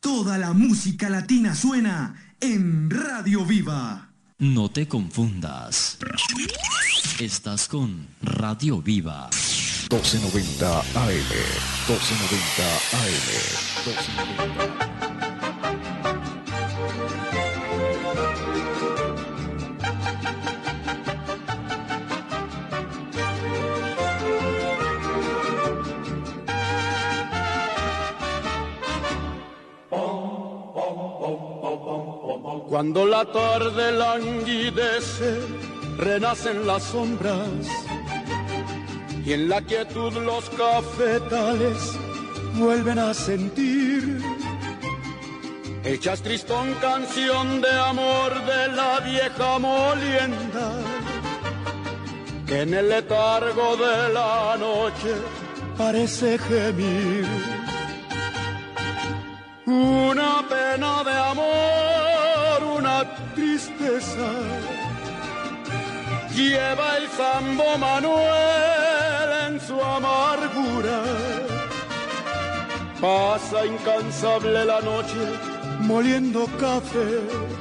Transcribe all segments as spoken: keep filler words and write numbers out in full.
Toda la música latina suena en Radio Viva. No te confundas. Estás con Radio Viva. doce noventa A M. doce noventa A M. doce noventa. Cuando la tarde languidece, renacen las sombras y en la quietud los cafetales vuelven a sentir. Echas tristón canción de amor de la vieja molienda que en el letargo de la noche parece gemir. Una pena de amor, una tristeza, lleva el Sambo Manuel en su amargura. Pasa incansable la noche moliendo café.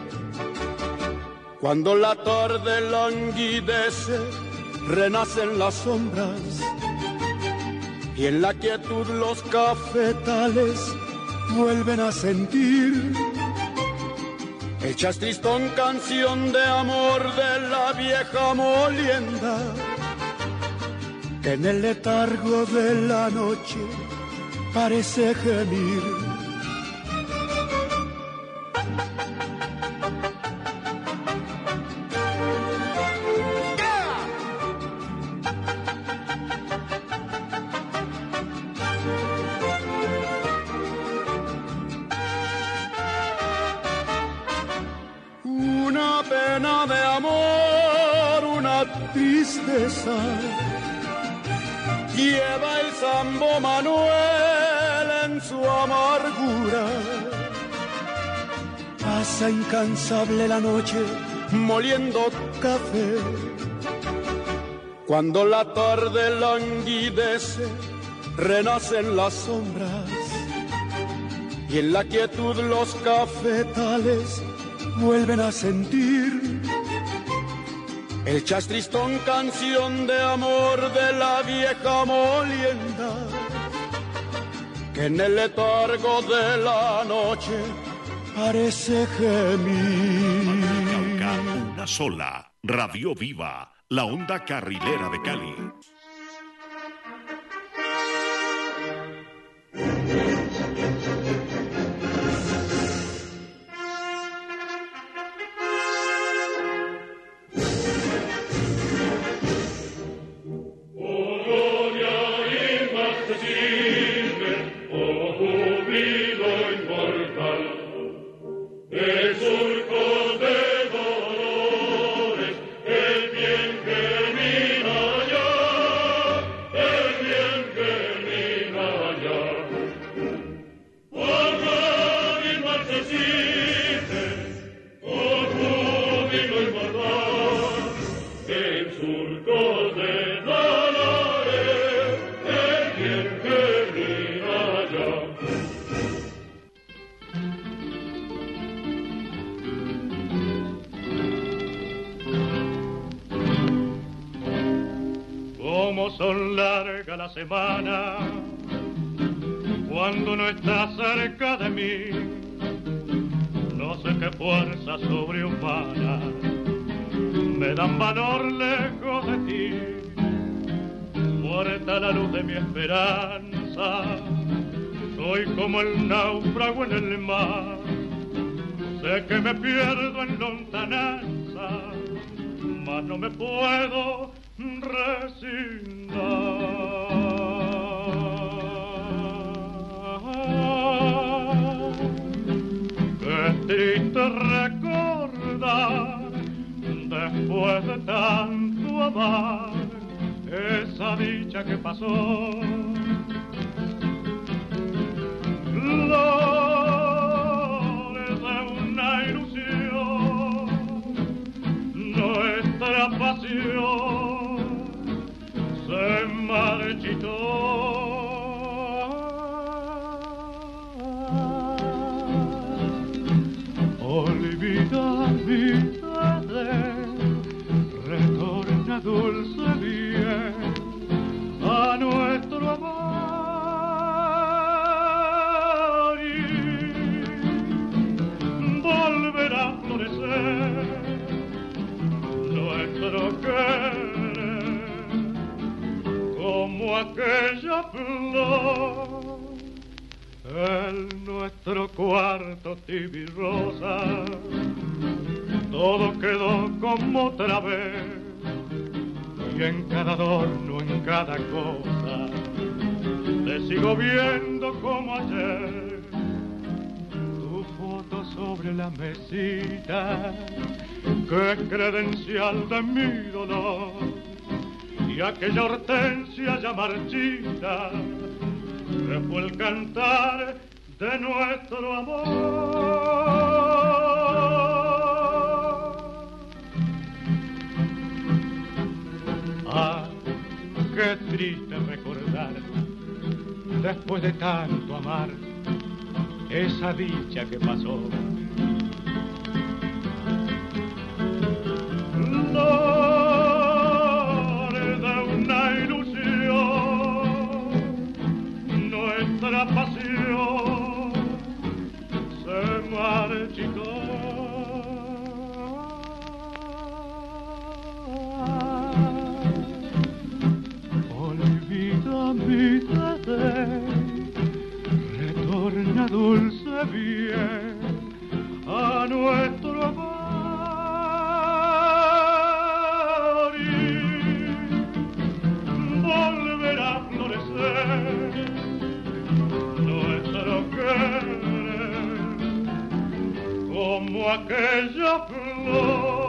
Cuando la tarde languidece, renacen las sombras y en la quietud los cafetales vuelven a sentir. Echas tristón canción de amor de la vieja molienda que en el letargo de la noche parece gemir. Pena de amor, una tristeza, lleva el Sambo Manuel en su amargura. Pasa incansable la noche moliendo café. Cuando la tarde languidece, renacen las sombras y en la quietud los cafetales vuelven a sentir. El chastristón canción de amor de la vieja molienda que en el letargo de la noche parece gemir. Cauca, una sola. Radio Viva, la onda carrilera de Cali. Son largas las semanas cuando no estás cerca de mí. No sé qué fuerza sobrehumana me dan valor lejos de ti. Muerta la luz de mi esperanza, soy como el náufrago en el mar. Sé que me pierdo en lontananza, mas no me puedo resignar. Qué triste recordar después de tanto amar esa dicha que pasó. Flores de una ilusión, nuestra pasión se marchitó. flor. En nuestro cuarto tibio y rosa, todo quedó como otra vez, y en cada adorno, en cada cosa, te sigo viendo como ayer. Tu foto sobre la mesita, que es credencial de mi dolor, y aquella hortensia ya marchita, que fue el cantar de nuestro amor. Ah, qué triste recordar, después de tanto amar, esa dicha que pasó. Flor de una ilusión, nuestra pasión se marchitó. Olvida mi tarde, retorna dulce bien a nuestro amor. Nuestro querer como aquella flor.